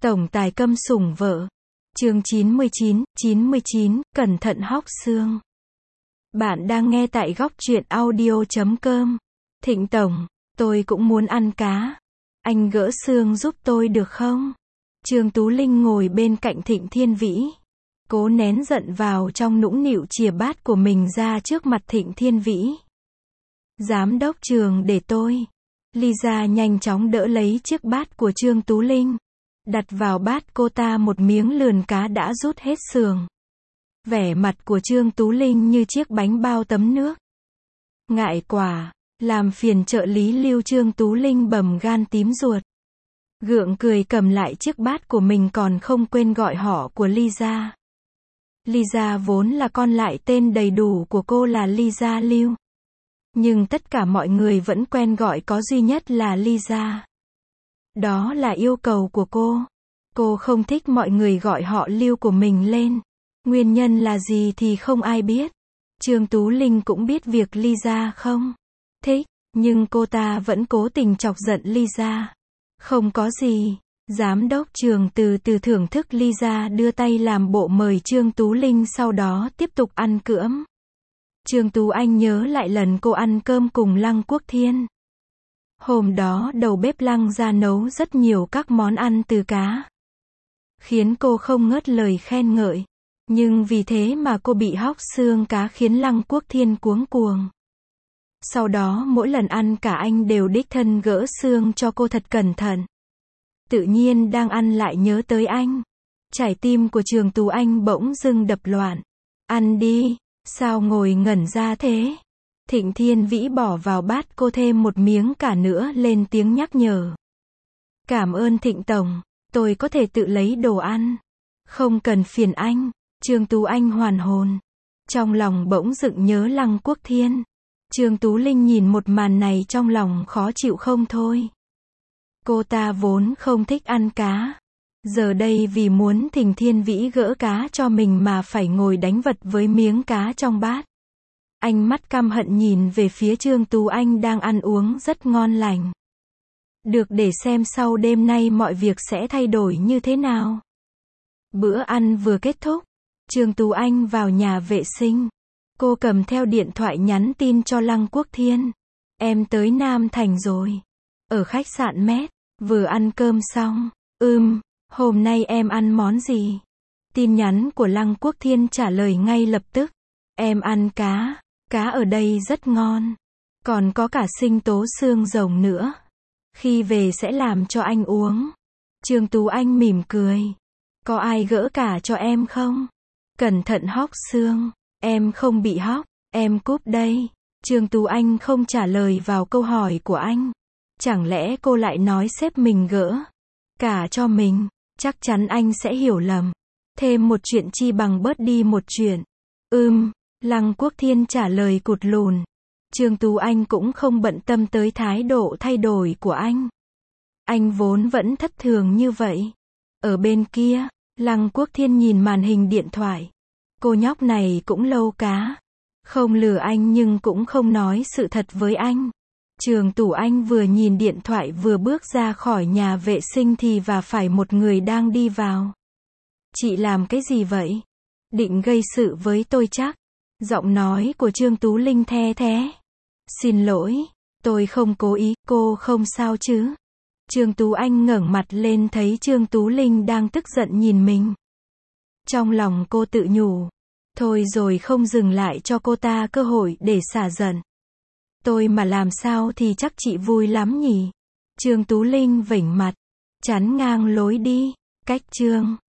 Tổng tài câm sủng vợ. Chương 99, cẩn thận hóc xương. Bạn đang nghe tại góc truyện audio.com. Thịnh Tổng, tôi cũng muốn ăn cá. Anh gỡ xương giúp tôi được không? Trương Tú Linh ngồi bên cạnh Thịnh Thiên Vĩ. Cố nén giận vào trong nũng nịu chìa bát của mình ra trước mặt Thịnh Thiên Vĩ. Giám đốc Trường để tôi. Lisa nhanh chóng đỡ lấy chiếc bát của Trương Tú Linh. Đặt vào bát cô ta một miếng lườn cá đã rút hết xương. Vẻ mặt của Trương Tú Linh như chiếc bánh bao tấm nước. Ngại quả, làm phiền trợ lý Lưu. Trương Tú Linh bầm gan tím ruột. Gượng cười cầm lại chiếc bát của mình còn không quên gọi họ của Lisa. Lisa vốn là con lại tên đầy đủ của cô là Lisa Lưu. Nhưng tất cả mọi người vẫn quen gọi có duy nhất là Lisa. Đó là yêu cầu của cô. Cô không thích mọi người gọi họ Lưu của mình lên. Nguyên nhân là gì thì không ai biết. Trương Tú Linh cũng biết việc Lisa không thích, nhưng cô ta vẫn cố tình chọc giận Lisa. Không có gì. Giám đốc Trường từ từ thưởng thức Lisa đưa tay làm bộ mời Trương Tú Linh sau đó tiếp tục ăn cơm. Trương Tú Anh nhớ lại lần cô ăn cơm cùng Lăng Quốc Thiên. Hôm đó đầu bếp Lăng ra nấu rất nhiều các món ăn từ cá. Khiến cô không ngớt lời khen ngợi. Nhưng vì thế mà cô bị hóc xương cá khiến Lăng Quốc Thiên cuống cuồng. Sau đó mỗi lần ăn cả anh đều đích thân gỡ xương cho cô thật cẩn thận. Tự nhiên đang ăn lại nhớ tới anh. Trái tim của Trương Tú Anh bỗng dưng đập loạn. Ăn đi, sao ngồi ngẩn ra thế? Thịnh Thiên Vĩ bỏ vào bát cô thêm một miếng cả nữa lên tiếng nhắc nhở. Cảm ơn Thịnh Tổng, tôi có thể tự lấy đồ ăn. Không cần phiền anh. Trương Tú Anh hoàn hồn. Trong lòng bỗng dựng nhớ Lăng Quốc Thiên. Trương Tú Linh nhìn một màn này trong lòng khó chịu không thôi. Cô ta vốn không thích ăn cá. Giờ đây vì muốn Thịnh Thiên Vĩ gỡ cá cho mình mà phải ngồi đánh vật với miếng cá trong bát. Ánh mắt căm hận nhìn về phía Trương Tú Anh đang ăn uống rất ngon lành. Được, để xem sau đêm nay mọi việc sẽ thay đổi như thế nào. Bữa ăn vừa kết thúc, Trương Tú Anh vào nhà vệ sinh. Cô cầm theo điện thoại nhắn tin cho Lăng Quốc Thiên. Em tới Nam Thành rồi. Ở khách sạn Met, vừa ăn cơm xong. Hôm nay em ăn món gì? Tin nhắn của Lăng Quốc Thiên trả lời ngay lập tức. Em ăn cá. Cá ở đây rất ngon. Còn có cả sinh tố xương rồng nữa. Khi về sẽ làm cho anh uống. Trương Tú Anh mỉm cười. Có ai gỡ cả cho em không? Cẩn thận hóc xương. Em không bị hóc. Em cúp đây. Trương Tú Anh không trả lời vào câu hỏi của anh. Chẳng lẽ cô lại nói sếp mình gỡ cả cho mình? Chắc chắn anh sẽ hiểu lầm. Thêm một chuyện chi bằng bớt đi một chuyện. Lăng Quốc Thiên trả lời cụt lùn. Trương Tú Anh cũng không bận tâm tới thái độ thay đổi của anh. Anh vốn vẫn thất thường như vậy. Ở bên kia, Lăng Quốc Thiên nhìn màn hình điện thoại. Cô nhóc này cũng lâu cá. Không lừa anh nhưng cũng không nói sự thật với anh. Trương Tú Anh vừa nhìn điện thoại vừa bước ra khỏi nhà vệ sinh thì và phải một người đang đi vào. Chị làm cái gì vậy? Định gây sự với tôi chắc? Giọng nói của Trương Tú Linh the thé. Xin lỗi, tôi không cố ý, cô không sao chứ? Trương Tú Anh ngẩng mặt lên thấy Trương Tú Linh đang tức giận nhìn mình. Trong lòng cô tự nhủ. Thôi rồi không dừng lại cho cô ta cơ hội để xả giận. Tôi mà làm sao thì chắc chị vui lắm nhỉ? Trương Tú Linh vểnh mặt. Chắn ngang lối đi. Cách Trương